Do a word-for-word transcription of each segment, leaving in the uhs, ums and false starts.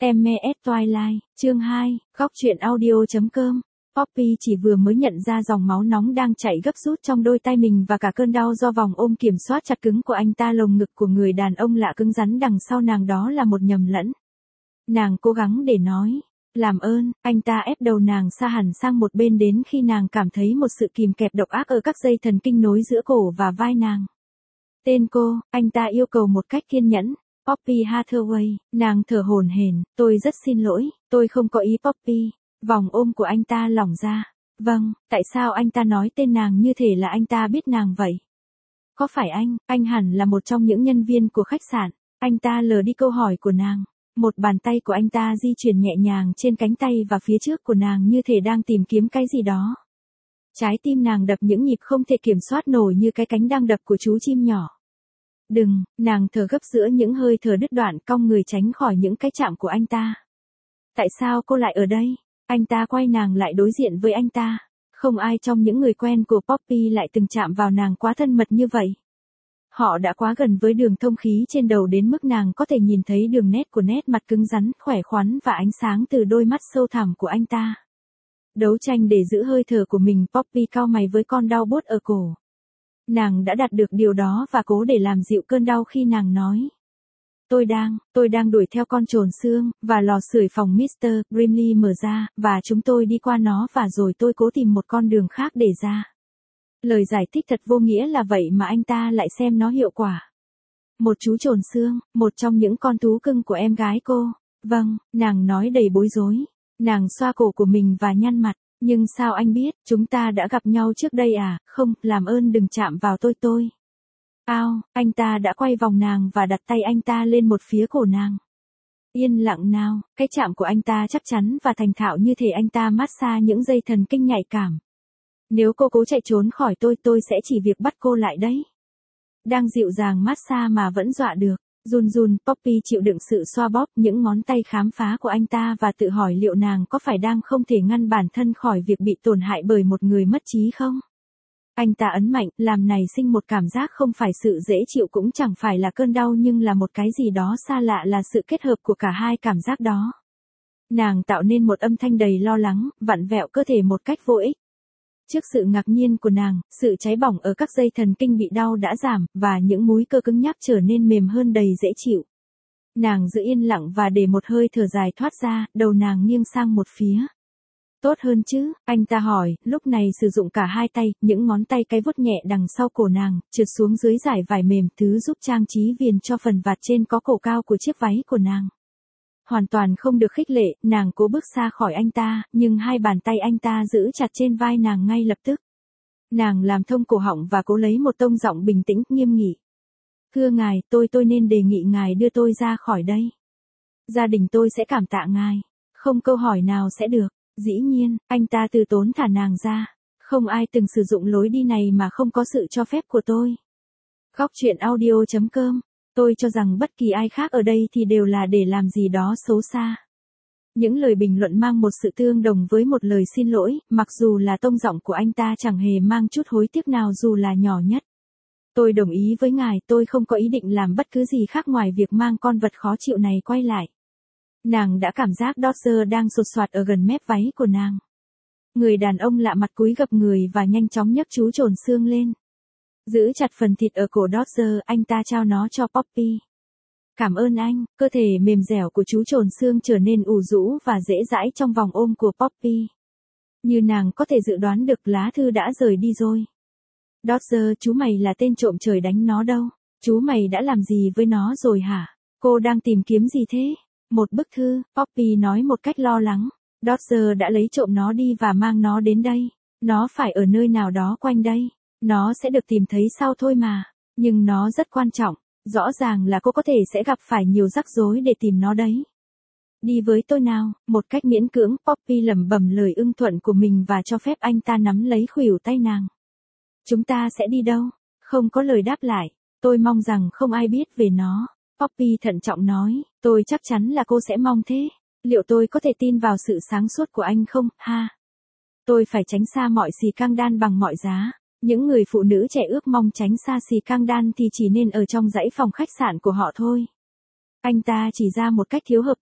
em mê ét Twilight, chương hai, góc truyện audio.com. Poppy chỉ vừa mới nhận ra dòng máu nóng đang chảy gấp rút trong đôi tay mình và cả cơn đau do vòng ôm kiểm soát chặt cứng của anh ta. Lồng ngực của người đàn ông lạ cứng rắn đằng sau nàng, đó là một nhầm lẫn. Nàng cố gắng để nói, làm ơn. Anh ta ép đầu nàng xa hẳn sang một bên đến khi nàng cảm thấy một sự kìm kẹp độc ác ở các dây thần kinh nối giữa cổ và vai nàng. Tên cô, anh ta yêu cầu một cách kiên nhẫn. Poppy Hathaway. Nàng thở hổn hển, tôi rất xin lỗi, tôi không có ý. Poppy. Vòng ôm của anh ta lỏng ra. Vâng, tại sao anh ta nói tên nàng như thể là anh ta biết nàng vậy? Có phải anh, anh hẳn là một trong những nhân viên của khách sạn. Anh ta lờ đi câu hỏi của nàng. Một bàn tay của anh ta di chuyển nhẹ nhàng trên cánh tay và phía trước của nàng như thể đang tìm kiếm cái gì đó. Trái tim nàng đập những nhịp không thể kiểm soát nổi như cái cánh đang đập của chú chim nhỏ. Đừng, nàng thở gấp giữa những hơi thở đứt đoạn, cong người tránh khỏi những cái chạm của anh ta. Tại sao cô lại ở đây? Anh ta quay nàng lại đối diện với anh ta. Không ai trong những người quen của Poppy lại từng chạm vào nàng quá thân mật như vậy. Họ đã quá gần với đường thông khí trên đầu đến mức nàng có thể nhìn thấy đường nét của nét mặt cứng rắn, khỏe khoắn và ánh sáng từ đôi mắt sâu thẳm của anh ta. Đấu tranh để giữ hơi thở của mình, Poppy cau mày với con đau buốt ở cổ. Nàng đã đạt được điều đó và cố để làm dịu cơn đau khi nàng nói. Tôi đang, tôi đang đuổi theo con trồn xương, và lò sưởi phòng mít tơ Brimley mở ra, và chúng tôi đi qua nó và rồi tôi cố tìm một con đường khác để ra. Lời giải thích thật vô nghĩa là vậy mà anh ta lại xem nó hiệu quả. Một chú trồn xương, một trong những con thú cưng của em gái cô. Vâng, nàng nói đầy bối rối. Nàng xoa cổ của mình và nhăn mặt. Nhưng sao anh biết, chúng ta đã gặp nhau trước đây à? Không, làm ơn đừng chạm vào tôi tôi. Ao, anh ta đã quay vòng nàng và đặt tay anh ta lên một phía cổ nàng. Yên lặng nào, cái chạm của anh ta chắc chắn và thành thạo như thể anh ta massage những dây thần kinh nhạy cảm. Nếu cô cố chạy trốn khỏi tôi, tôi sẽ chỉ việc bắt cô lại đấy. Đang dịu dàng massage mà vẫn dọa được. Run run, Poppy chịu đựng sự xoa bóp những ngón tay khám phá của anh ta và tự hỏi liệu nàng có phải đang không thể ngăn bản thân khỏi việc bị tổn hại bởi một người mất trí không? Anh ta ấn mạnh, làm này sinh một cảm giác không phải sự dễ chịu cũng chẳng phải là cơn đau nhưng là một cái gì đó xa lạ, là sự kết hợp của cả hai cảm giác đó. Nàng tạo nên một âm thanh đầy lo lắng, vặn vẹo cơ thể một cách vô ích. Trước sự ngạc nhiên của nàng, sự cháy bỏng ở các dây thần kinh bị đau đã giảm, và những múi cơ cứng nhắc trở nên mềm hơn, đầy dễ chịu. Nàng giữ yên lặng và để một hơi thở dài thoát ra, đầu nàng nghiêng sang một phía. Tốt hơn chứ? Anh ta hỏi, lúc này sử dụng cả hai tay, những ngón tay cái vuốt nhẹ đằng sau cổ nàng, trượt xuống dưới dải vải mềm, thứ giúp trang trí viền cho phần vạt trên có cổ cao của chiếc váy của nàng. Hoàn toàn không được khích lệ, nàng cố bước xa khỏi anh ta, nhưng hai bàn tay anh ta giữ chặt trên vai nàng ngay lập tức. Nàng làm thông cổ họng và cố lấy một tông giọng bình tĩnh, nghiêm nghị. Thưa ngài, tôi tôi nên đề nghị ngài đưa tôi ra khỏi đây. Gia đình tôi sẽ cảm tạ ngài. Không câu hỏi nào sẽ được. Dĩ nhiên, anh ta từ tốn thả nàng ra. Không ai từng sử dụng lối đi này mà không có sự cho phép của tôi. Góc truyện audio.com. Tôi cho rằng bất kỳ ai khác ở đây thì đều là để làm gì đó xấu xa. Những lời bình luận mang một sự tương đồng với một lời xin lỗi, mặc dù là tông giọng của anh ta chẳng hề mang chút hối tiếc nào dù là nhỏ nhất. Tôi đồng ý với ngài, tôi không có ý định làm bất cứ gì khác ngoài việc mang con vật khó chịu này quay lại. Nàng đã cảm giác Dodger đang sột soạt ở gần mép váy của nàng. Người đàn ông lạ mặt cúi gập người và nhanh chóng nhấc chú trồn xương lên. Giữ chặt phần thịt ở cổ Dodger, anh ta trao nó cho Poppy. Cảm ơn anh. Cơ thể mềm dẻo của chú trồn xương trở nên ủ rũ và dễ dãi trong vòng ôm của Poppy. Như nàng có thể dự đoán được, lá thư đã rời đi rồi. Dodger, chú mày là tên trộm, trời đánh nó đâu. Chú mày đã làm gì với nó rồi hả? Cô đang tìm kiếm gì thế? Một bức thư, Poppy nói một cách lo lắng. Dodger đã lấy trộm nó đi và mang nó đến đây. Nó phải ở nơi nào đó quanh đây. Nó sẽ được tìm thấy sau thôi mà. Nhưng nó rất quan trọng. Rõ ràng là cô có thể sẽ gặp phải nhiều rắc rối để tìm nó đấy. Đi với tôi nào. Một cách miễn cưỡng, Poppy lẩm bẩm lời ưng thuận của mình và cho phép anh ta nắm lấy khuỷu tay nàng. Chúng ta sẽ đi đâu? Không có lời đáp lại. Tôi mong rằng không ai biết về nó. Poppy thận trọng nói, tôi chắc chắn là cô sẽ mong thế. Liệu tôi có thể tin vào sự sáng suốt của anh không, ha? Tôi phải tránh xa mọi xì căng đan bằng mọi giá. Những người phụ nữ trẻ ước mong tránh xa xì căng đan thì chỉ nên ở trong dãy phòng khách sạn của họ thôi. Anh ta chỉ ra một cách thiếu hợp tác.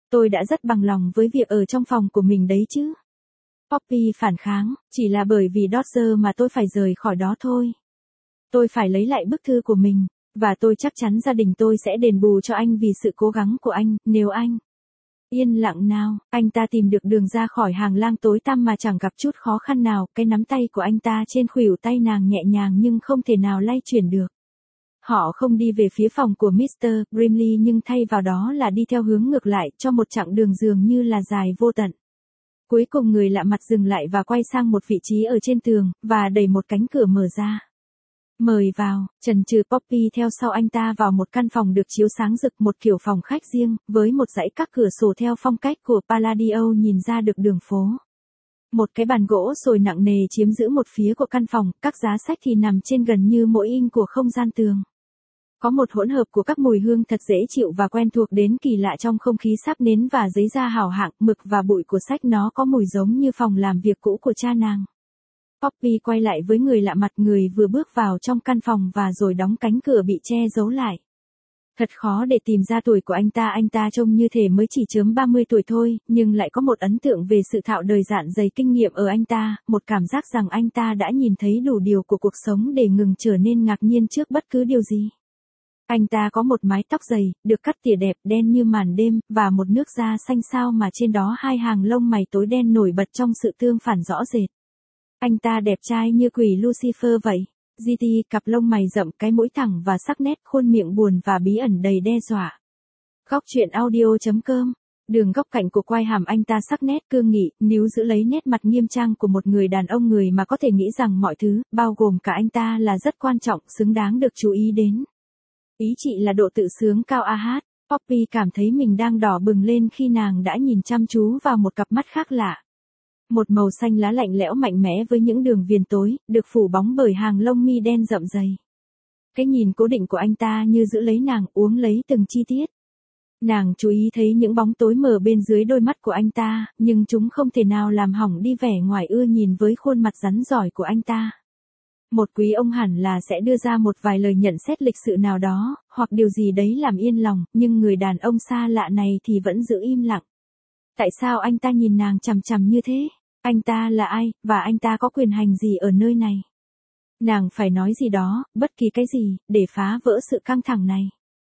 Tôi đã rất bằng lòng với việc ở trong phòng của mình đấy chứ. Poppy phản kháng, chỉ là bởi vì Dodger mà tôi phải rời khỏi đó thôi. Tôi phải lấy lại bức thư của mình, và tôi chắc chắn gia đình tôi sẽ đền bù cho anh vì sự cố gắng của anh, nếu anh... Yên lặng nào, anh ta tìm được đường ra khỏi hàng lang tối tăm mà chẳng gặp chút khó khăn nào, cái nắm tay của anh ta trên khuỷu tay nàng nhẹ nhàng nhưng không thể nào lay chuyển được. Họ không đi về phía phòng của mít tơ Brimley nhưng thay vào đó là đi theo hướng ngược lại cho một chặng đường dường như là dài vô tận. Cuối cùng người lạ mặt dừng lại và quay sang một vị trí ở trên tường, và đẩy một cánh cửa mở ra. Mời vào, chần chừ Poppy theo sau anh ta vào một căn phòng được chiếu sáng rực, một kiểu phòng khách riêng, với một dãy các cửa sổ theo phong cách của Palladio nhìn ra được đường phố. Một cái bàn gỗ sồi nặng nề chiếm giữ một phía của căn phòng, các giá sách thì nằm trên gần như mỗi inch của không gian tường. Có một hỗn hợp của các mùi hương thật dễ chịu và quen thuộc đến kỳ lạ trong không khí sáp nến và giấy da hảo hạng, mực và bụi của sách nó có mùi giống như phòng làm việc cũ của cha nàng. Poppy quay lại với người lạ mặt, người vừa bước vào trong căn phòng và rồi đóng cánh cửa bị che giấu lại. Thật khó để tìm ra tuổi của anh ta, anh ta trông như thể mới chỉ chớm ba mươi tuổi thôi, nhưng lại có một ấn tượng về sự thạo đời dạn dày kinh nghiệm ở anh ta, một cảm giác rằng anh ta đã nhìn thấy đủ điều của cuộc sống để ngừng trở nên ngạc nhiên trước bất cứ điều gì. Anh ta có một mái tóc dày, được cắt tỉa đẹp đen như màn đêm, và một nước da xanh xao mà trên đó hai hàng lông mày tối đen nổi bật trong sự tương phản rõ rệt. Anh ta đẹp trai như quỷ Lucifer vậy. giê tê, cặp lông mày rậm, cái mũi thẳng và sắc nét, khuôn miệng buồn và bí ẩn đầy đe dọa. Góc truyện audio chấm com. Đường góc cạnh của quai hàm anh ta sắc nét cương nghị, níu giữ lấy nét mặt nghiêm trang của một người đàn ông, người mà có thể nghĩ rằng mọi thứ, bao gồm cả anh ta, là rất quan trọng, xứng đáng được chú ý đến. Ý chị là độ tự sướng cao a hát. Poppy cảm thấy mình đang đỏ bừng lên khi nàng đã nhìn chăm chú vào một cặp mắt khác lạ. Một màu xanh lá lạnh lẽo mạnh mẽ với những đường viền tối, được phủ bóng bởi hàng lông mi đen rậm dày. Cái nhìn cố định của anh ta như giữ lấy nàng, uống lấy từng chi tiết. Nàng chú ý thấy những bóng tối mờ bên dưới đôi mắt của anh ta, nhưng chúng không thể nào làm hỏng đi vẻ ngoài ưa nhìn với khuôn mặt rắn giỏi của anh ta. Một quý ông hẳn là sẽ đưa ra một vài lời nhận xét lịch sự nào đó, hoặc điều gì đấy làm yên lòng, nhưng người đàn ông xa lạ này thì vẫn giữ im lặng. Tại sao anh ta nhìn nàng chằm chằm như thế? Anh ta là ai, và anh ta có quyền hành gì ở nơi này? Nàng phải nói gì đó, bất kỳ cái gì, để phá vỡ sự căng thẳng này.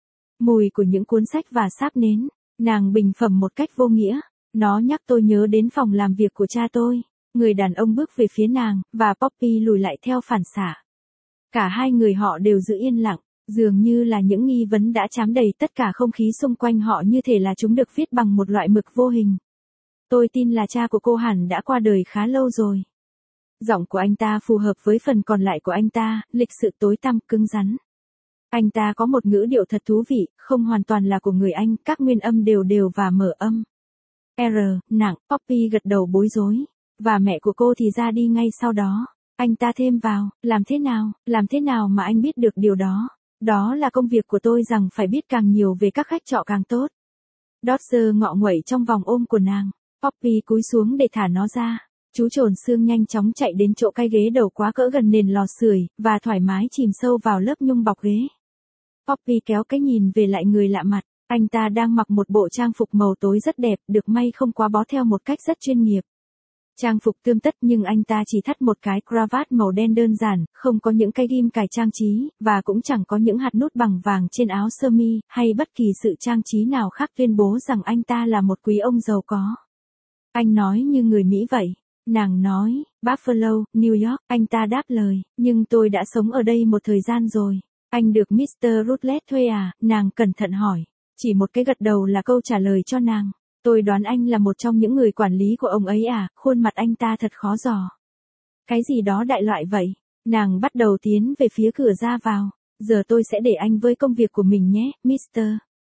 Mùi của những cuốn sách và sáp nến, nàng bình phẩm một cách vô nghĩa. Nó nhắc tôi nhớ đến phòng làm việc của cha tôi. Người đàn ông bước về phía nàng, và Poppy lùi lại theo phản xạ. Cả hai người họ đều giữ yên lặng, dường như là những nghi vấn đã trám đầy tất cả không khí xung quanh họ, như thể là chúng được viết bằng một loại mực vô hình. Tôi tin là cha của cô hẳn đã qua đời khá lâu rồi. Giọng của anh ta phù hợp với phần còn lại của anh ta, lịch sự tối tăm, cứng rắn. Anh ta có một ngữ điệu thật thú vị, không hoàn toàn là của người Anh, các nguyên âm đều đều và mở âm. R, nặng, Poppy gật đầu bối rối. Và mẹ của cô thì ra đi ngay sau đó. Anh ta thêm vào, làm thế nào, làm thế nào mà anh biết được điều đó? Đó là công việc của tôi, rằng phải biết càng nhiều về các khách trọ càng tốt. Dodger ngọ nguậy trong vòng ôm của nàng. Poppy cúi xuống để thả nó ra. Chú trồn xương nhanh chóng chạy đến chỗ cái ghế đầu quá cỡ gần nền lò sưởi, và thoải mái chìm sâu vào lớp nhung bọc ghế. Poppy kéo cái nhìn về lại người lạ mặt. Anh ta đang mặc một bộ trang phục màu tối rất đẹp, được may không quá bó theo một cách rất chuyên nghiệp. Trang phục tươm tất, nhưng anh ta chỉ thắt một cái cravat màu đen đơn giản, không có những cái ghim cài trang trí, và cũng chẳng có những hạt nút bằng vàng trên áo sơ mi, hay bất kỳ sự trang trí nào khác tuyên bố rằng anh ta là một quý ông giàu có. Anh nói như người Mỹ vậy. Nàng nói, Buffalo, New York, anh ta đáp lời, nhưng tôi đã sống ở đây một thời gian rồi. Anh được mít tơ Rutledge thuê à? Nàng cẩn thận hỏi. Chỉ một cái gật đầu là câu trả lời cho nàng. Tôi đoán anh là một trong những người quản lý của ông ấy à? Khuôn mặt anh ta thật khó dò. Cái gì đó đại loại vậy. Nàng bắt đầu tiến về phía cửa ra vào. Giờ tôi sẽ để anh với công việc của mình nhé, Mister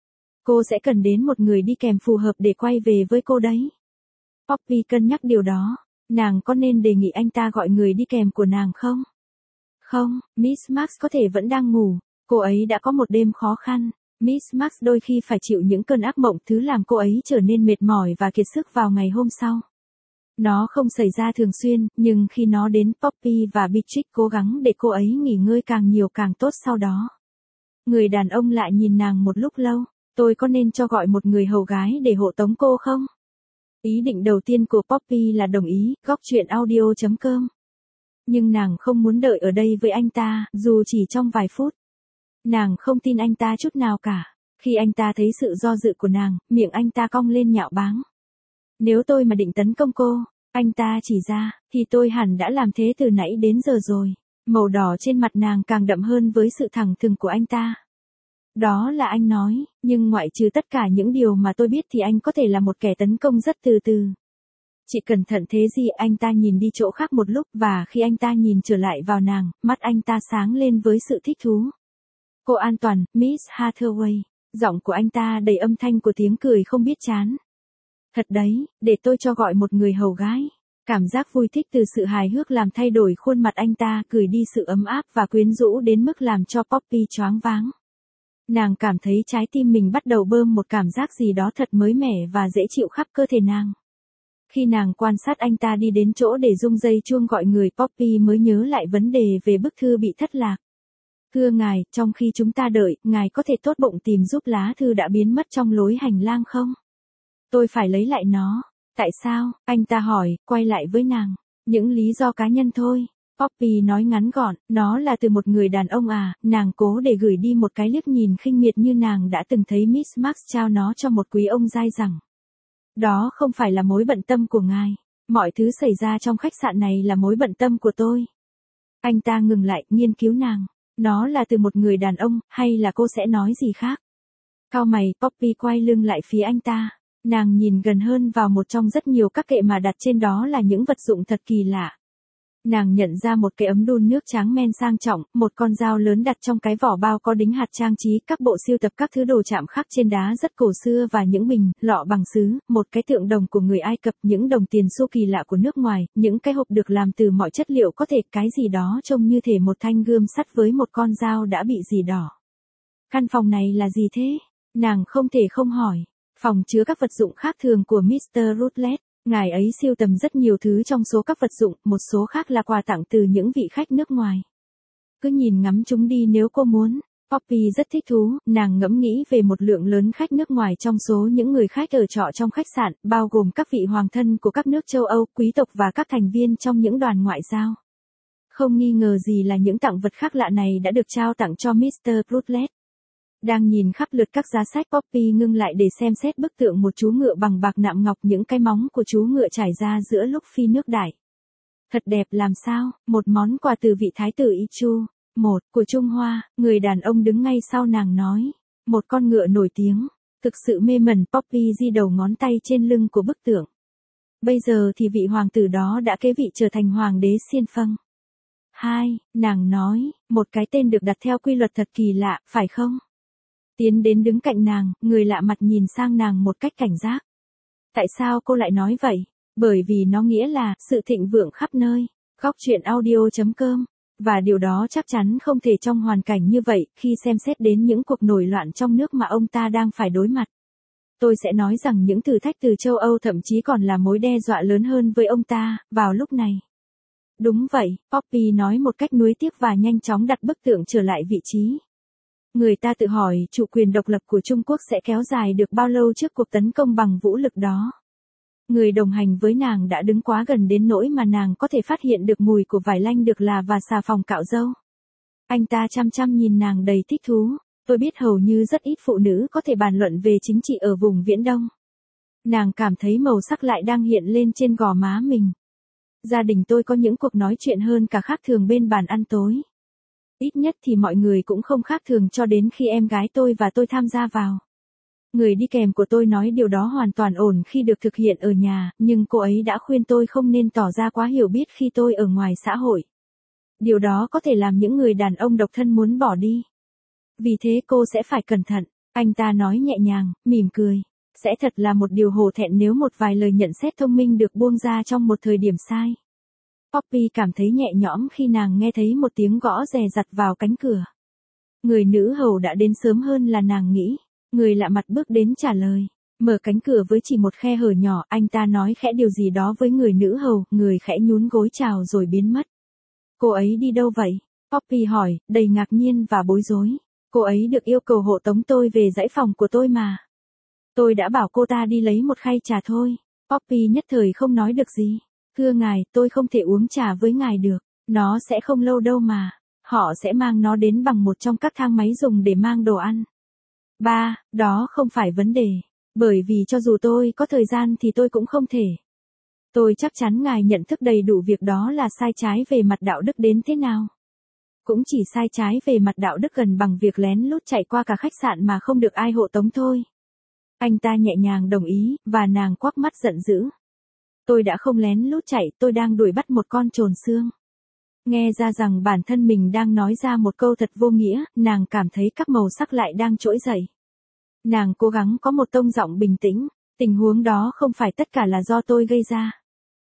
Cô sẽ cần đến một người đi kèm phù hợp để quay về với cô đấy. Poppy cân nhắc điều đó. Nàng có nên đề nghị anh ta gọi người đi kèm của nàng không? Không, Miss Marx có thể vẫn đang ngủ. Cô ấy đã có một đêm khó khăn. Miss Marx đôi khi phải chịu những cơn ác mộng, thứ làm cô ấy trở nên mệt mỏi và kiệt sức vào ngày hôm sau. Nó không xảy ra thường xuyên, nhưng khi nó đến, Poppy và Beatrix cố gắng để cô ấy nghỉ ngơi càng nhiều càng tốt sau đó. Người đàn ông lại nhìn nàng một lúc lâu. Tôi có nên cho gọi một người hầu gái để hộ tống cô không? Ý định đầu tiên của Poppy là đồng ý, góc truyện audio chấm com. Nhưng nàng không muốn đợi ở đây với anh ta, dù chỉ trong vài phút. Nàng không tin anh ta chút nào cả. Khi anh ta thấy sự do dự của nàng, miệng anh ta cong lên nhạo báng. Nếu tôi mà định tấn công cô, anh ta chỉ ra, thì tôi hẳn đã làm thế từ nãy đến giờ rồi. Màu đỏ trên mặt nàng càng đậm hơn với sự thẳng thừng của anh ta. Đó là anh nói, nhưng ngoại trừ tất cả những điều mà tôi biết thì anh có thể là một kẻ tấn công rất từ từ. Chị cẩn thận thế gì? Anh ta nhìn đi chỗ khác một lúc và khi anh ta nhìn trở lại vào nàng, mắt anh ta sáng lên với sự thích thú. Cô an toàn, Miss Hathaway. Giọng của anh ta đầy âm thanh của tiếng cười không biết chán. Thật đấy, để tôi cho gọi một người hầu gái. Cảm giác vui thích từ sự hài hước làm thay đổi khuôn mặt anh ta, cười đi sự ấm áp và quyến rũ đến mức làm cho Poppy choáng váng. Nàng cảm thấy trái tim mình bắt đầu bơm một cảm giác gì đó thật mới mẻ và dễ chịu khắp cơ thể nàng. Khi nàng quan sát anh ta đi đến chỗ để rung dây chuông gọi người, Poppy mới nhớ lại vấn đề về bức thư bị thất lạc. Thưa ngài, trong khi chúng ta đợi, ngài có thể tốt bụng tìm giúp lá thư đã biến mất trong lối hành lang không? Tôi phải lấy lại nó. Tại sao? Anh ta hỏi, quay lại với nàng. Những lý do cá nhân thôi. Poppy nói ngắn gọn, nó là từ một người đàn ông à, nàng cố để gửi đi một cái liếc nhìn khinh miệt như nàng đã từng thấy Miss Marx trao nó cho một quý ông dai dẳng. Đó không phải là mối bận tâm của ngài. Mọi thứ xảy ra trong khách sạn này là mối bận tâm của tôi. Anh ta ngừng lại, nghiên cứu nàng. Nó là từ một người đàn ông, hay là cô sẽ nói gì khác? Cau mày, Poppy quay lưng lại phía anh ta. Nàng nhìn gần hơn vào một trong rất nhiều các kệ mà đặt trên đó là những vật dụng thật kỳ lạ. Nàng nhận ra một cái ấm đun nước tráng men sang trọng, một con dao lớn đặt trong cái vỏ bao có đính hạt trang trí, các bộ sưu tập các thứ đồ chạm khắc trên đá rất cổ xưa và những bình, lọ bằng sứ, một cái tượng đồng của người Ai Cập, những đồng tiền xu kỳ lạ của nước ngoài, những cái hộp được làm từ mọi chất liệu có thể, cái gì đó trông như thể một thanh gươm sắt với một con dao đã bị rỉ đỏ. Căn phòng này là gì thế? Nàng không thể không hỏi. Phòng chứa các vật dụng khác thường của mít tơ Rutledge. Ngài ấy sưu tầm rất nhiều thứ trong số các vật dụng, một số khác là quà tặng từ những vị khách nước ngoài. Cứ nhìn ngắm chúng đi nếu cô muốn. Poppy rất thích thú, nàng ngẫm nghĩ về một lượng lớn khách nước ngoài trong số những người khách ở trọ trong khách sạn, bao gồm các vị hoàng thân của các nước châu Âu, quý tộc và các thành viên trong những đoàn ngoại giao. Không nghi ngờ gì là những tặng vật khác lạ này đã được trao tặng cho mít tơ Rutledge. Đang nhìn khắp lượt các giá sách, Poppy ngưng lại để xem xét bức tượng một chú ngựa bằng bạc nạm ngọc, những cái móng của chú ngựa trải ra giữa lúc phi nước đại. Thật đẹp làm sao, một món quà từ vị thái tử Ichu. Một, của Trung Hoa, người đàn ông đứng ngay sau nàng nói. Một con ngựa nổi tiếng. Thực sự mê mẩn, Poppy di đầu ngón tay trên lưng của bức tượng. Bây giờ thì vị hoàng tử đó đã kế vị trở thành hoàng đế Xiên Phâng. Hai, nàng nói, một cái tên được đặt theo quy luật thật kỳ lạ, phải không? Tiến đến đứng cạnh nàng, người lạ mặt nhìn sang nàng một cách cảnh giác. Tại sao cô lại nói vậy? Bởi vì nó nghĩa là sự thịnh vượng khắp nơi. Góc truyện audio chấm com. Và điều đó chắc chắn không thể trong hoàn cảnh như vậy, khi xem xét đến những cuộc nổi loạn trong nước mà ông ta đang phải đối mặt. Tôi sẽ nói rằng những thử thách từ châu Âu thậm chí còn là mối đe dọa lớn hơn với ông ta, vào lúc này. Đúng vậy, Poppy nói một cách nuối tiếc và nhanh chóng đặt bức tượng trở lại vị trí. Người ta tự hỏi chủ quyền độc lập của Trung Quốc sẽ kéo dài được bao lâu trước cuộc tấn công bằng vũ lực đó. Người đồng hành với nàng đã đứng quá gần đến nỗi mà nàng có thể phát hiện được mùi của vải lanh được là và xà phòng cạo râu. Anh ta chăm chăm nhìn nàng đầy thích thú. Tôi biết hầu như rất ít phụ nữ có thể bàn luận về chính trị ở vùng Viễn Đông. Nàng cảm thấy màu sắc lại đang hiện lên trên gò má mình. Gia đình tôi có những cuộc nói chuyện hơn cả khác thường bên bàn ăn tối. Ít nhất thì mọi người cũng không khác thường cho đến khi em gái tôi và tôi tham gia vào. Người đi kèm của tôi nói điều đó hoàn toàn ổn khi được thực hiện ở nhà, nhưng cô ấy đã khuyên tôi không nên tỏ ra quá hiểu biết khi tôi ở ngoài xã hội. Điều đó có thể làm những người đàn ông độc thân muốn bỏ đi. Vì thế cô sẽ phải cẩn thận, anh ta nói nhẹ nhàng, mỉm cười. Sẽ thật là một điều hổ thẹn nếu một vài lời nhận xét thông minh được buông ra trong một thời điểm sai. Poppy cảm thấy nhẹ nhõm khi nàng nghe thấy một tiếng gõ rè rặt vào cánh cửa. Người nữ hầu đã đến sớm hơn là nàng nghĩ. Người lạ mặt bước đến trả lời. Mở cánh cửa với chỉ một khe hở nhỏ, anh ta nói khẽ điều gì đó với người nữ hầu, người khẽ nhún gối chào rồi biến mất. Cô ấy đi đâu vậy? Poppy hỏi, đầy ngạc nhiên và bối rối. Cô ấy được yêu cầu hộ tống tôi về dãy phòng của tôi mà. Tôi đã bảo cô ta đi lấy một khay trà thôi. Poppy nhất thời không nói được gì. Thưa ngài, tôi không thể uống trà với ngài được. Nó sẽ không lâu đâu mà. Họ sẽ mang nó đến bằng một trong các thang máy dùng để mang đồ ăn. Ba, đó không phải vấn đề. Bởi vì cho dù tôi có thời gian thì tôi cũng không thể. Tôi chắc chắn ngài nhận thức đầy đủ việc đó là sai trái về mặt đạo đức đến thế nào. Cũng chỉ sai trái về mặt đạo đức gần bằng việc lén lút chạy qua cả khách sạn mà không được ai hộ tống thôi. Anh ta nhẹ nhàng đồng ý, và nàng quắc mắt giận dữ. Tôi đã không lén lút chạy, tôi đang đuổi bắt một con trồn xương. Nghe ra rằng bản thân mình đang nói ra một câu thật vô nghĩa, nàng cảm thấy các màu sắc lại đang trỗi dậy. Nàng cố gắng có một tông giọng bình tĩnh, tình huống đó không phải tất cả là do tôi gây ra.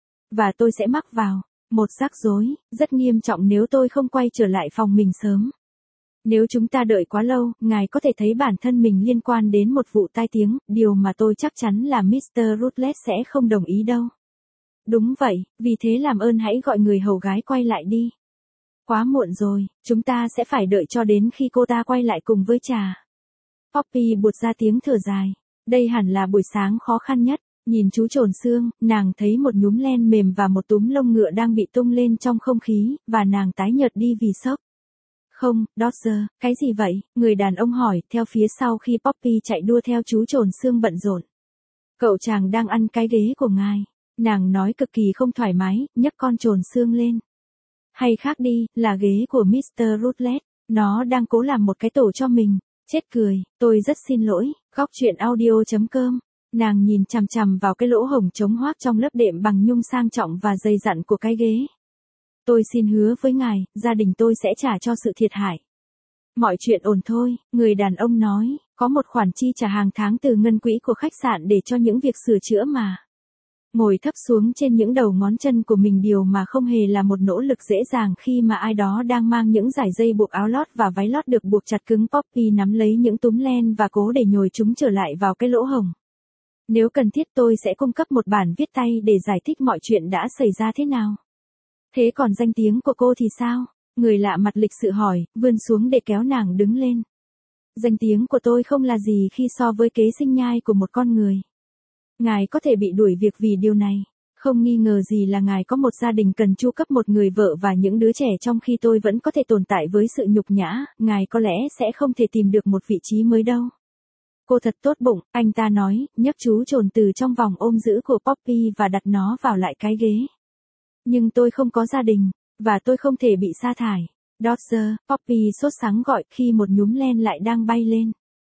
Và tôi sẽ mắc vào một rắc rối rất nghiêm trọng nếu tôi không quay trở lại phòng mình sớm. Nếu chúng ta đợi quá lâu, ngài có thể thấy bản thân mình liên quan đến một vụ tai tiếng, điều mà tôi chắc chắn là mít tơ Rutledge sẽ không đồng ý đâu. Đúng vậy, vì thế làm ơn hãy gọi người hầu gái quay lại đi. Quá muộn rồi, chúng ta sẽ phải đợi cho đến khi cô ta quay lại cùng với trà. Poppy buột ra tiếng thở dài. Đây hẳn là buổi sáng khó khăn nhất. Nhìn chú trồn xương, nàng thấy một nhúm len mềm và một túm lông ngựa đang bị tung lên trong không khí, và nàng tái nhợt đi vì sốc. Không, Dodger, cái gì vậy? Người đàn ông hỏi, theo phía sau khi Poppy chạy đua theo chú trồn xương bận rộn. Cậu chàng đang ăn cái ghế của ngài. Nàng nói cực kỳ không thoải mái, nhấc con trồn xương lên. Hay khác đi, là ghế của mít tơ Rutledge. Nó đang cố làm một cái tổ cho mình. Chết cười, tôi rất xin lỗi. Góc truyện audio chấm com. Nàng nhìn chằm chằm vào cái lỗ hổng trống hoác trong lớp đệm bằng nhung sang trọng và dày dặn của cái ghế. Tôi xin hứa với ngài, gia đình tôi sẽ trả cho sự thiệt hại. Mọi chuyện ổn thôi, người đàn ông nói, có một khoản chi trả hàng tháng từ ngân quỹ của khách sạn để cho những việc sửa chữa mà. Ngồi thấp xuống trên những đầu ngón chân của mình, điều mà không hề là một nỗ lực dễ dàng khi mà ai đó đang mang những dải dây buộc áo lót và váy lót được buộc chặt cứng. Poppy nắm lấy những túm len và cố để nhồi chúng trở lại vào cái lỗ hổng. Nếu cần thiết tôi sẽ cung cấp một bản viết tay để giải thích mọi chuyện đã xảy ra thế nào. Thế còn danh tiếng của cô thì sao? Người lạ mặt lịch sự hỏi, vươn xuống để kéo nàng đứng lên. Danh tiếng của tôi không là gì khi so với kế sinh nhai của một con người. Ngài có thể bị đuổi việc vì điều này. Không nghi ngờ gì là ngài có một gia đình cần chu cấp một người vợ và những đứa trẻ, trong khi tôi vẫn có thể tồn tại với sự nhục nhã, ngài có lẽ sẽ không thể tìm được một vị trí mới đâu. Cô thật tốt bụng, anh ta nói, nhấc chú trồn từ trong vòng ôm giữ của Poppy và đặt nó vào lại cái ghế. Nhưng tôi không có gia đình, và tôi không thể bị sa thải. Dodger, Poppy sốt sắng gọi khi một nhúm len lại đang bay lên.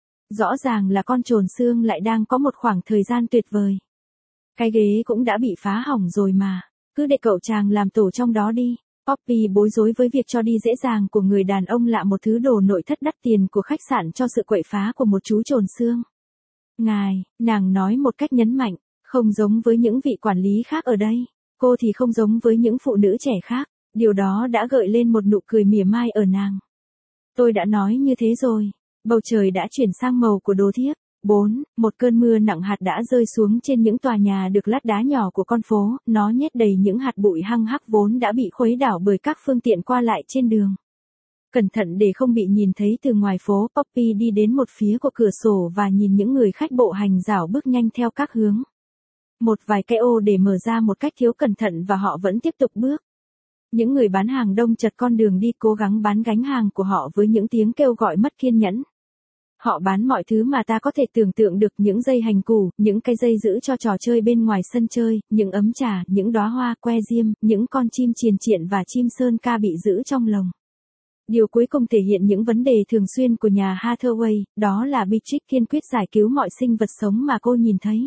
Rõ ràng là con trồn xương lại đang có một khoảng thời gian tuyệt vời. Cái ghế cũng đã bị phá hỏng rồi mà, cứ để cậu chàng làm tổ trong đó đi. Poppy bối rối với việc cho đi dễ dàng của người đàn ông lạ một thứ đồ nội thất đắt tiền của khách sạn cho sự quậy phá của một chú trồn xương. Ngài, nàng nói một cách nhấn mạnh, không giống với những vị quản lý khác ở đây. Cô thì không giống với những phụ nữ trẻ khác. Điều đó đã gợi lên một nụ cười mỉa mai ở nàng. Tôi đã nói như thế rồi. Bầu trời đã chuyển sang màu của đồ thiếc. bốn. Một cơn mưa nặng hạt đã rơi xuống trên những tòa nhà được lát đá nhỏ của con phố, nó nhét đầy những hạt bụi hăng hắc vốn đã bị khuấy đảo bởi các phương tiện qua lại trên đường. Cẩn thận để không bị nhìn thấy từ ngoài phố, Poppy đi đến một phía của cửa sổ và nhìn những người khách bộ hành rảo bước nhanh theo các hướng. Một vài cái ô để mở ra một cách thiếu cẩn thận và họ vẫn tiếp tục bước. Những người bán hàng đông chật con đường đi, cố gắng bán gánh hàng của họ với những tiếng kêu gọi mất kiên nhẫn. Họ bán mọi thứ mà ta có thể tưởng tượng được, những dây hành củ, những cái dây giữ cho trò chơi bên ngoài sân chơi, những ấm trà, những đóa hoa, que diêm, những con chim triền triện và chim sơn ca bị giữ trong lồng. Điều cuối cùng thể hiện những vấn đề thường xuyên của nhà Hathaway, đó là Beatrix kiên quyết giải cứu mọi sinh vật sống mà cô nhìn thấy.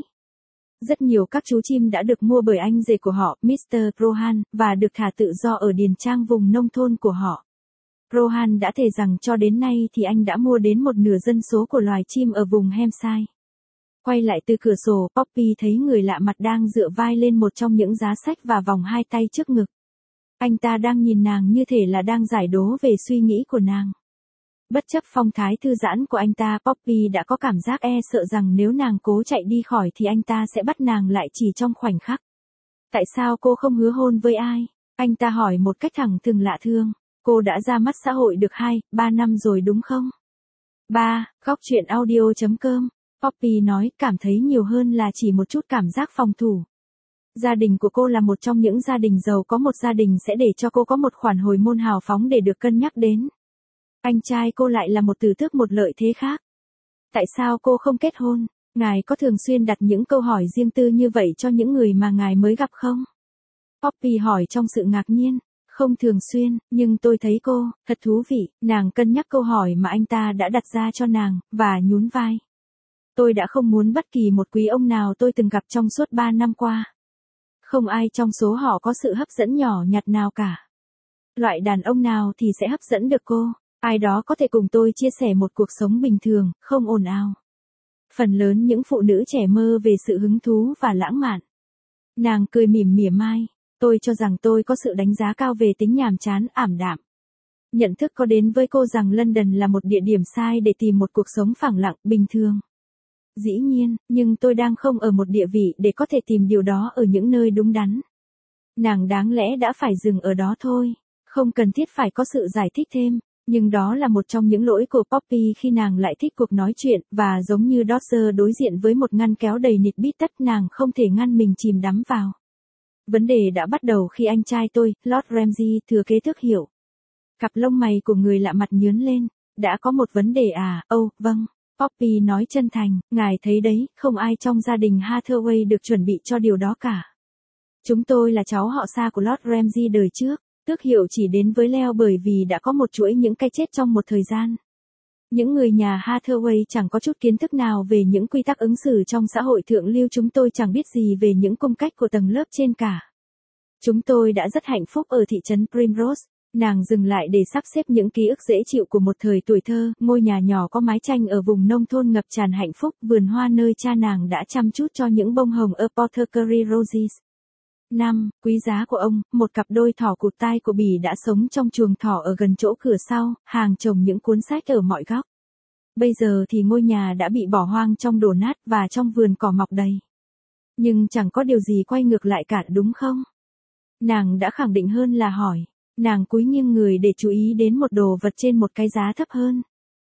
Rất nhiều các chú chim đã được mua bởi anh rể của họ, mít tơ Rohan, và được thả tự do ở điền trang vùng nông thôn của họ. Rohan đã thề rằng cho đến nay thì anh đã mua đến một nửa dân số của loài chim ở vùng Hampshire. Quay lại từ cửa sổ, Poppy thấy người lạ mặt đang dựa vai lên một trong những giá sách và vòng hai tay trước ngực. Anh ta đang nhìn nàng như thể là đang giải đố về suy nghĩ của nàng. Bất chấp phong thái thư giãn của anh ta, Poppy đã có cảm giác e sợ rằng nếu nàng cố chạy đi khỏi thì anh ta sẽ bắt nàng lại chỉ trong khoảnh khắc. Tại sao cô không hứa hôn với ai? Anh ta hỏi một cách thẳng thừng lạ thường. Cô đã ra mắt xã hội được hai, ba năm rồi đúng không? ba. Góc truyện audio.com. Poppy nói cảm thấy nhiều hơn là chỉ một chút cảm giác phòng thủ. Gia đình của cô là một trong những gia đình giàu có, một gia đình sẽ để cho cô có một khoản hồi môn hào phóng để được cân nhắc đến. Anh trai cô lại là một tử tước một lợi thế khác. Tại sao cô không kết hôn? Ngài có thường xuyên đặt những câu hỏi riêng tư như vậy cho những người mà ngài mới gặp không? Poppy hỏi trong sự ngạc nhiên. Không thường xuyên, nhưng tôi thấy cô, thật thú vị, nàng cân nhắc câu hỏi mà anh ta đã đặt ra cho nàng, và nhún vai. Tôi đã không muốn bất kỳ một quý ông nào tôi từng gặp trong suốt ba năm qua. Không ai trong số họ có sự hấp dẫn nhỏ nhặt nào cả. Loại đàn ông nào thì sẽ hấp dẫn được cô? Ai đó có thể cùng tôi chia sẻ một cuộc sống bình thường, không ồn ào. Phần lớn những phụ nữ trẻ mơ về sự hứng thú và lãng mạn. Nàng cười mỉm mỉa mai. Tôi cho rằng tôi có sự đánh giá cao về tính nhàm chán, ảm đạm. Nhận thức có đến với cô rằng London là một địa điểm sai để tìm một cuộc sống phẳng lặng, bình thường. Dĩ nhiên, nhưng tôi đang không ở một địa vị để có thể tìm điều đó ở những nơi đúng đắn. Nàng đáng lẽ đã phải dừng ở đó thôi, không cần thiết phải có sự giải thích thêm. Nhưng đó là một trong những lỗi của Poppy khi nàng lại thích cuộc nói chuyện, và giống như Dodger đối diện với một ngăn kéo đầy nịt bít tất, nàng không thể ngăn mình chìm đắm vào. Vấn đề đã bắt đầu khi anh trai tôi, Lord Ramsay, thừa kế tước hiệu. Cặp lông mày của người lạ mặt nhướng lên. Đã có một vấn đề à? Âu, oh, vâng. Poppy nói chân thành, ngài thấy đấy, không ai trong gia đình Hathaway được chuẩn bị cho điều đó cả. Chúng tôi là cháu họ xa của Lord Ramsay đời trước. Tước hiệu chỉ đến với Leo bởi vì đã có một chuỗi những cái chết trong một thời gian. Những người nhà Hathaway chẳng có chút kiến thức nào về những quy tắc ứng xử trong xã hội thượng lưu, chúng tôi chẳng biết gì về những cung cách của tầng lớp trên cả. Chúng tôi đã rất hạnh phúc ở thị trấn Primrose. Nàng dừng lại để sắp xếp những ký ức dễ chịu của một thời tuổi thơ, ngôi nhà nhỏ có mái tranh ở vùng nông thôn ngập tràn hạnh phúc, vườn hoa nơi cha nàng đã chăm chút cho những bông hồng Apothecary Roses. năm. Quý giá của ông, một cặp đôi thỏ cụt tai của Bỉ đã sống trong chuồng thỏ ở gần chỗ cửa sau, hàng chồng những cuốn sách ở mọi góc. Bây giờ thì ngôi nhà đã bị bỏ hoang trong đổ nát và trong vườn cỏ mọc đầy. Nhưng chẳng có điều gì quay ngược lại cả, đúng không? Nàng đã khẳng định hơn là hỏi. Nàng cúi nghiêng người để chú ý đến một đồ vật trên một cái giá thấp hơn.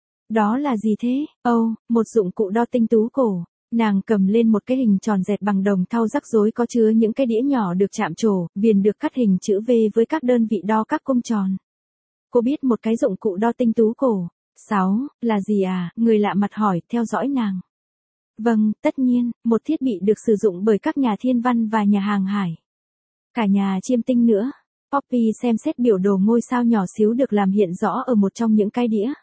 Đó là gì thế? Ồ, oh, một dụng cụ đo tinh tú cổ. Nàng cầm lên một cái hình tròn dẹt bằng đồng thau rắc rối có chứa những cái đĩa nhỏ được chạm trổ, viền được cắt hình chữ V với các đơn vị đo các cung tròn. Cô biết một cái dụng cụ đo tinh tú cổ. sáu. Là gì à? Người lạ mặt hỏi, theo dõi nàng. Vâng, tất nhiên, một thiết bị được sử dụng bởi các nhà thiên văn và nhà hàng hải. Cả nhà chiêm tinh nữa. Poppy xem xét biểu đồ ngôi sao nhỏ xíu được làm hiện rõ ở một trong những cái đĩa.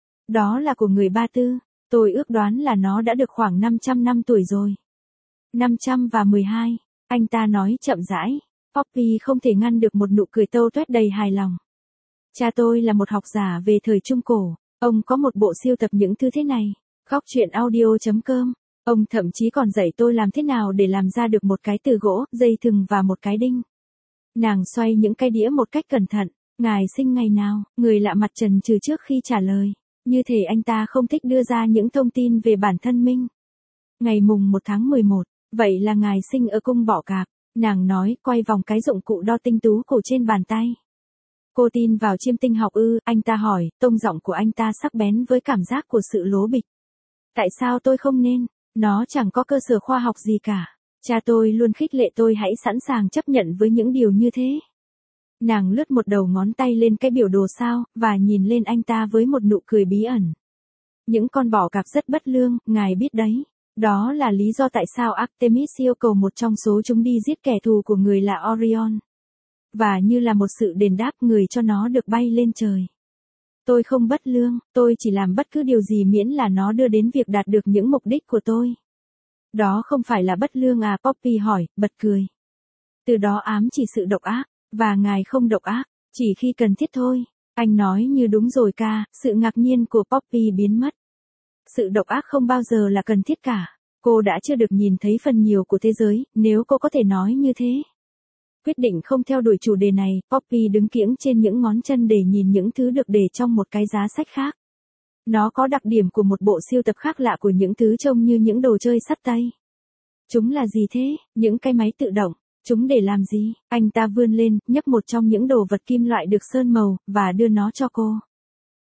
Đó là của người Ba Tư. Tôi ước đoán là nó đã được khoảng năm trăm năm tuổi rồi. năm trăm và mười hai. Anh ta nói chậm rãi. Poppy không thể ngăn được một nụ cười tâu tuét đầy hài lòng. Cha tôi là một học giả về thời Trung Cổ. Ông có một bộ sưu tập những thứ thế này. Góc truyện audio.com. Ông thậm chí còn dạy tôi làm thế nào để làm ra được một cái từ gỗ, dây thừng và một cái đinh. Nàng xoay những cái đĩa một cách cẩn thận. Ngài sinh ngày nào? Người lạ mặt chần chừ trước khi trả lời. Như thể anh ta không thích đưa ra những thông tin về bản thân mình. Ngày mùng một tháng mười một. Vậy là ngài sinh ở cung Bọ Cạp. Nàng nói, quay vòng cái dụng cụ đo tinh tú cổ trên bàn tay. Cô tin vào chiêm tinh học ư? Anh ta hỏi, tông giọng của anh ta sắc bén với cảm giác của sự lố bịch. Tại sao tôi không nên? Nó chẳng có cơ sở khoa học gì cả. Cha tôi luôn khích lệ tôi hãy sẵn sàng chấp nhận với những điều như thế. Nàng lướt một đầu ngón tay lên cái biểu đồ sao, và nhìn lên anh ta với một nụ cười bí ẩn. Những con bọ cạp rất bất lương, ngài biết đấy. Đó là lý do tại sao Artemis yêu cầu một trong số chúng đi giết kẻ thù của người là Orion. Và như là một sự đền đáp, người cho nó được bay lên trời. Tôi không bất lương, tôi chỉ làm bất cứ điều gì miễn là nó đưa đến việc đạt được những mục đích của tôi. Đó không phải là bất lương à? Poppy hỏi, bật cười. Từ đó ám chỉ sự độc ác, và ngài không độc ác, chỉ khi cần thiết thôi. Anh nói như đúng rồi ca. Sự ngạc nhiên của Poppy biến mất. Sự độc ác không bao giờ là cần thiết cả. Cô đã chưa được nhìn thấy phần nhiều của thế giới, nếu cô có thể nói như thế. Quyết định không theo đuổi chủ đề này, Poppy đứng kiễng trên những ngón chân để nhìn những thứ được để trong một cái giá sách khác. Nó có đặc điểm của một bộ sưu tập khác lạ của những thứ trông như những đồ chơi sắt tay. Chúng là gì thế? Những cái máy tự động. Chúng để làm gì? Anh ta vươn lên, nhấc một trong những đồ vật kim loại được sơn màu, và đưa nó cho cô.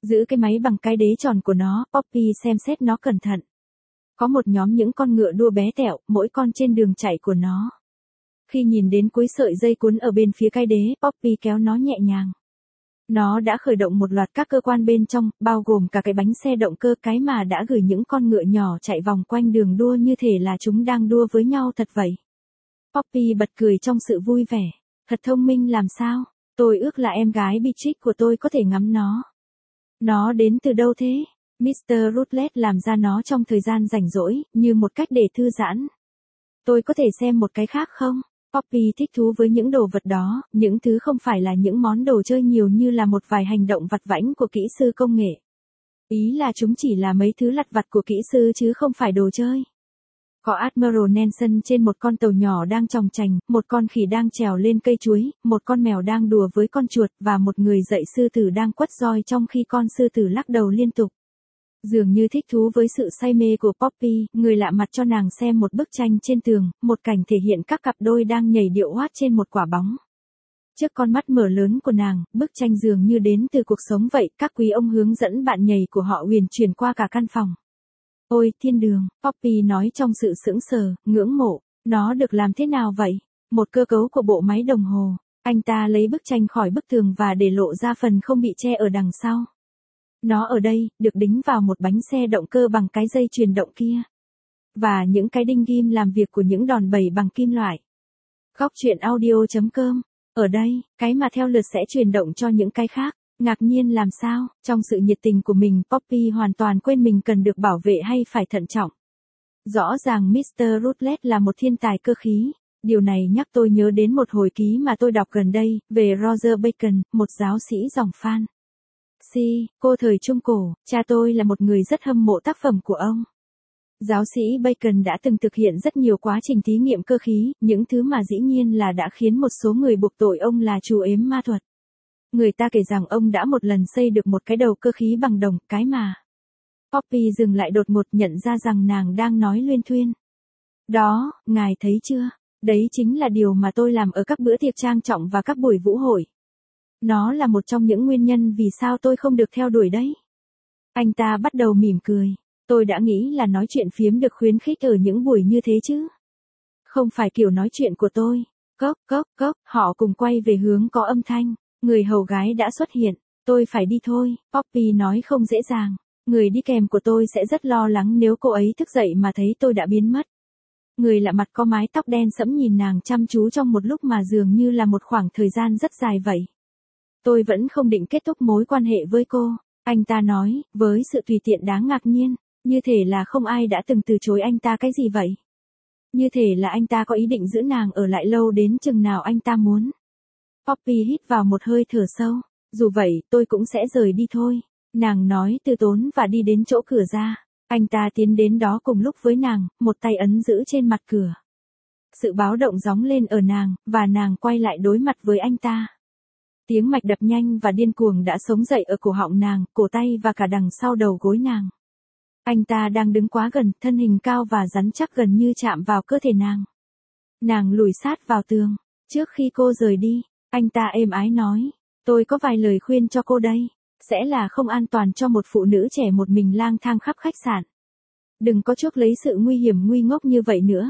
Giữ cái máy bằng cái đế tròn của nó, Poppy xem xét nó cẩn thận. Có một nhóm những con ngựa đua bé tẹo, mỗi con trên đường chạy của nó. Khi nhìn đến cuối sợi dây cuốn ở bên phía cái đế, Poppy kéo nó nhẹ nhàng. Nó đã khởi động một loạt các cơ quan bên trong, bao gồm cả cái bánh xe động cơ, cái mà đã gửi những con ngựa nhỏ chạy vòng quanh đường đua như thể là chúng đang đua với nhau thật vậy. Poppy bật cười trong sự vui vẻ. Thật thông minh làm sao, tôi ước là em gái Beatrix của tôi có thể ngắm nó. Nó đến từ đâu thế? mít tơ Rutledge làm ra nó trong thời gian rảnh rỗi, như một cách để thư giãn. Tôi có thể xem một cái khác không? Poppy thích thú với những đồ vật đó, những thứ không phải là những món đồ chơi nhiều như là một vài hành động vặt vãnh của kỹ sư công nghệ. Ý là chúng chỉ là mấy thứ lặt vặt của kỹ sư chứ không phải đồ chơi. Có Admiral Nelson trên một con tàu nhỏ đang chòng chành, một con khỉ đang trèo lên cây chuối, một con mèo đang đùa với con chuột và một người dạy sư tử đang quất roi trong khi con sư tử lắc đầu liên tục. Dường như thích thú với sự say mê của Poppy, người lạ mặt cho nàng xem một bức tranh trên tường, một cảnh thể hiện các cặp đôi đang nhảy điệu hoát trên một quả bóng. Trước con mắt mở lớn của nàng, bức tranh dường như đến từ cuộc sống vậy, các quý ông hướng dẫn bạn nhảy của họ huyền chuyển qua cả căn phòng. Ôi, thiên đường, Poppy nói trong sự sững sờ, ngưỡng mộ, nó được làm thế nào vậy? Một cơ cấu của bộ máy đồng hồ. Anh ta lấy bức tranh khỏi bức tường và để lộ ra phần không bị che ở đằng sau. Nó ở đây, được đính vào một bánh xe động cơ bằng cái dây chuyền động kia. Và những cái đinh ghim làm việc của những đòn bẩy bằng kim loại. Góc truyện audio chấm com. Ở đây, cái mà theo lượt sẽ chuyển động cho những cái khác. Ngạc nhiên làm sao, trong sự nhiệt tình của mình, Poppy hoàn toàn quên mình cần được bảo vệ hay phải thận trọng. Rõ ràng mít tơ Rutledge là một thiên tài cơ khí. Điều này nhắc tôi nhớ đến một hồi ký mà tôi đọc gần đây, về Roger Bacon, một giáo sĩ dòng Phan. Si, cô thời Trung Cổ, cha tôi là một người rất hâm mộ tác phẩm của ông. Giáo sĩ Bacon đã từng thực hiện rất nhiều quá trình thí nghiệm cơ khí, những thứ mà dĩ nhiên là đã khiến một số người buộc tội ông là trù ếm ma thuật. Người ta kể rằng ông đã một lần xây được một cái đầu cơ khí bằng đồng, cái mà. Poppy dừng lại đột ngột, nhận ra rằng nàng đang nói luyên thuyên. Đó, ngài thấy chưa? Đấy chính là điều mà tôi làm ở các bữa tiệc trang trọng và các buổi vũ hội. Nó là một trong những nguyên nhân vì sao tôi không được theo đuổi đấy. Anh ta bắt đầu mỉm cười. Tôi đã nghĩ là nói chuyện phiếm được khuyến khích ở những buổi như thế chứ. Không phải kiểu nói chuyện của tôi. Cốc, cốc, cốc, họ cùng quay về hướng có âm thanh. Người hầu gái đã xuất hiện. Tôi phải đi thôi, Poppy nói không dễ dàng. Người đi kèm của tôi sẽ rất lo lắng nếu cô ấy thức dậy mà thấy tôi đã biến mất. Người lạ mặt có mái tóc đen sẫm nhìn nàng chăm chú trong một lúc mà dường như là một khoảng thời gian rất dài vậy. Tôi vẫn không định kết thúc mối quan hệ với cô, anh ta nói, với sự tùy tiện đáng ngạc nhiên, như thể là không ai đã từng từ chối anh ta cái gì vậy. Như thể là anh ta có ý định giữ nàng ở lại lâu đến chừng nào anh ta muốn. Poppy hít vào một hơi thở sâu, dù vậy tôi cũng sẽ rời đi thôi, nàng nói từ tốn và đi đến chỗ cửa ra. Anh ta tiến đến đó cùng lúc với nàng, một tay ấn giữ trên mặt cửa. Sự báo động gióng lên ở nàng, và nàng quay lại đối mặt với anh ta. Tiếng mạch đập nhanh và điên cuồng đã sống dậy ở cổ họng nàng, cổ tay và cả đằng sau đầu gối nàng. Anh ta đang đứng quá gần, thân hình cao và rắn chắc gần như chạm vào cơ thể nàng. Nàng lùi sát vào tường. Trước khi cô rời đi, anh ta êm ái nói, tôi có vài lời khuyên cho cô đây. Sẽ là không an toàn cho một phụ nữ trẻ một mình lang thang khắp khách sạn. Đừng có chuốc lấy sự nguy hiểm nguy ngốc như vậy nữa.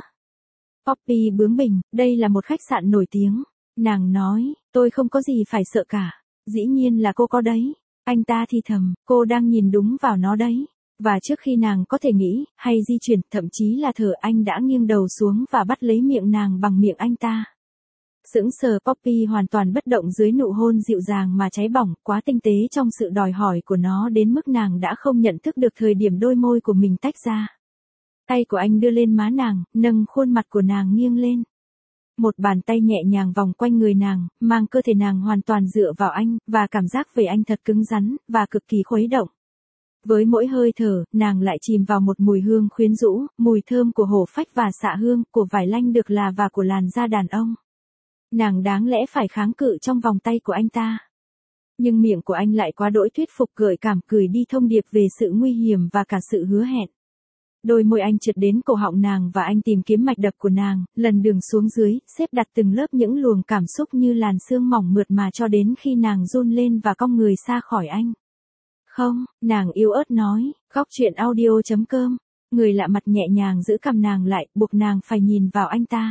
Poppy bướng bỉnh, đây là một khách sạn nổi tiếng. Nàng nói, tôi không có gì phải sợ cả. Dĩ nhiên là cô có đấy. Anh ta thì thầm, cô đang nhìn đúng vào nó đấy. Và trước khi nàng có thể nghĩ, hay di chuyển, thậm chí là thở, anh đã nghiêng đầu xuống và bắt lấy miệng nàng bằng miệng anh ta. Sững sờ, Poppy hoàn toàn bất động dưới nụ hôn dịu dàng mà cháy bỏng, quá tinh tế trong sự đòi hỏi của nó đến mức nàng đã không nhận thức được thời điểm đôi môi của mình tách ra. Tay của anh đưa lên má nàng, nâng khuôn mặt của nàng nghiêng lên. Một bàn tay nhẹ nhàng vòng quanh người nàng, mang cơ thể nàng hoàn toàn dựa vào anh, và cảm giác về anh thật cứng rắn, và cực kỳ khuấy động. Với mỗi hơi thở, nàng lại chìm vào một mùi hương quyến rũ, mùi thơm của hổ phách và xạ hương, của vải lanh được là và của làn da đàn ông. Nàng đáng lẽ phải kháng cự trong vòng tay của anh ta. Nhưng miệng của anh lại quá đỗi thuyết phục, gợi cảm, gửi đi thông điệp về sự nguy hiểm và cả sự hứa hẹn. Đôi môi anh trượt đến cổ họng nàng và anh tìm kiếm mạch đập của nàng, lần đường xuống dưới, xếp đặt từng lớp những luồng cảm xúc như làn sương mỏng mượt mà cho đến khi nàng run lên và cong người xa khỏi anh. Không, nàng yếu ớt nói, góc chuyện audio chấm com. Người lạ mặt nhẹ nhàng giữ cằm nàng lại, buộc nàng phải nhìn vào anh ta.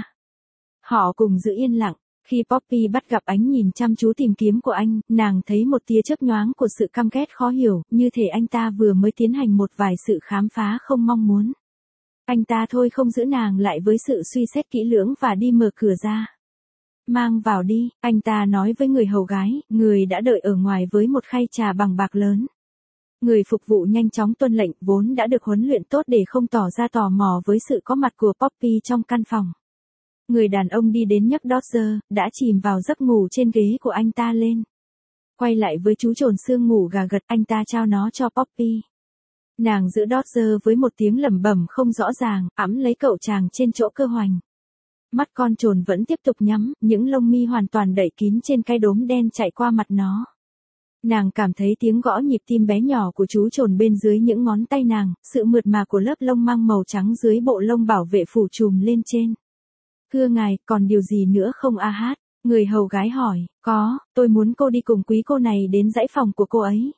Họ cùng giữ yên lặng. Khi Poppy bắt gặp ánh nhìn chăm chú tìm kiếm của anh, nàng thấy một tia chớp nhoáng của sự căm ghét khó hiểu, như thể anh ta vừa mới tiến hành một vài sự khám phá không mong muốn. Anh ta thôi không giữ nàng lại với sự suy xét kỹ lưỡng và đi mở cửa ra. Mang vào đi, anh ta nói với người hầu gái, người đã đợi ở ngoài với một khay trà bằng bạc lớn. Người phục vụ nhanh chóng tuân lệnh, vốn đã được huấn luyện tốt để không tỏ ra tò mò với sự có mặt của Poppy trong căn phòng. Người đàn ông đi đến nhấc Dodger, đã chìm vào giấc ngủ trên ghế của anh ta lên. Quay lại với chú trồn xương ngủ gà gật, anh ta trao nó cho Poppy. Nàng giữ Dodger với một tiếng lẩm bẩm không rõ ràng, ẵm lấy cậu chàng trên chỗ cơ hoành. Mắt con trồn vẫn tiếp tục nhắm, những lông mi hoàn toàn đậy kín trên cái đốm đen chạy qua mặt nó. Nàng cảm thấy tiếng gõ nhịp tim bé nhỏ của chú trồn bên dưới những ngón tay nàng, sự mượt mà của lớp lông mang màu trắng dưới bộ lông bảo vệ phủ trùm lên trên. Thưa ngài, còn điều gì nữa không a hát? Người hầu gái hỏi, có, tôi muốn cô đi cùng quý cô này đến dãy phòng của cô ấy.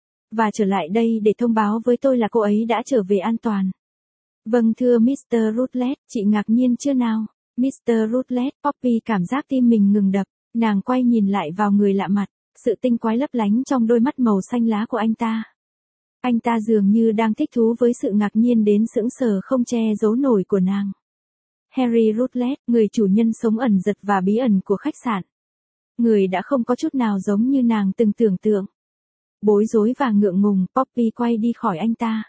Và trở lại đây để thông báo với tôi là cô ấy đã trở về an toàn. Vâng thưa mít tơ Rutledge, chị ngạc nhiên chưa nào? mít tơ Rutledge, Poppy cảm giác tim mình ngừng đập, nàng quay nhìn lại vào người lạ mặt, sự tinh quái lấp lánh trong đôi mắt màu xanh lá của anh ta. Anh ta dường như đang thích thú với sự ngạc nhiên đến sững sờ không che giấu nổi của nàng. Harry Rutledge, người chủ nhân sống ẩn dật và bí ẩn của khách sạn. Người đã không có chút nào giống như nàng từng tưởng tượng. Bối rối và ngượng ngùng, Poppy quay đi khỏi anh ta.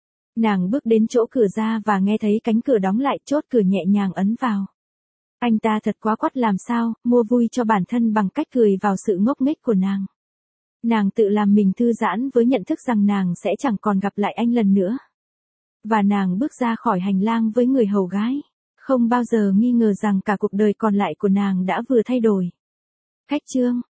Nàng bước đến chỗ cửa ra và nghe thấy cánh cửa đóng lại, chốt cửa nhẹ nhàng ấn vào. Anh ta thật quá quắt làm sao, mua vui cho bản thân bằng cách cười vào sự ngốc nghếch của nàng. Nàng tự làm mình thư giãn với nhận thức rằng nàng sẽ chẳng còn gặp lại anh lần nữa. Và nàng bước ra khỏi hành lang với người hầu gái. Không bao giờ nghi ngờ rằng cả cuộc đời còn lại của nàng đã vừa thay đổi. Khách chương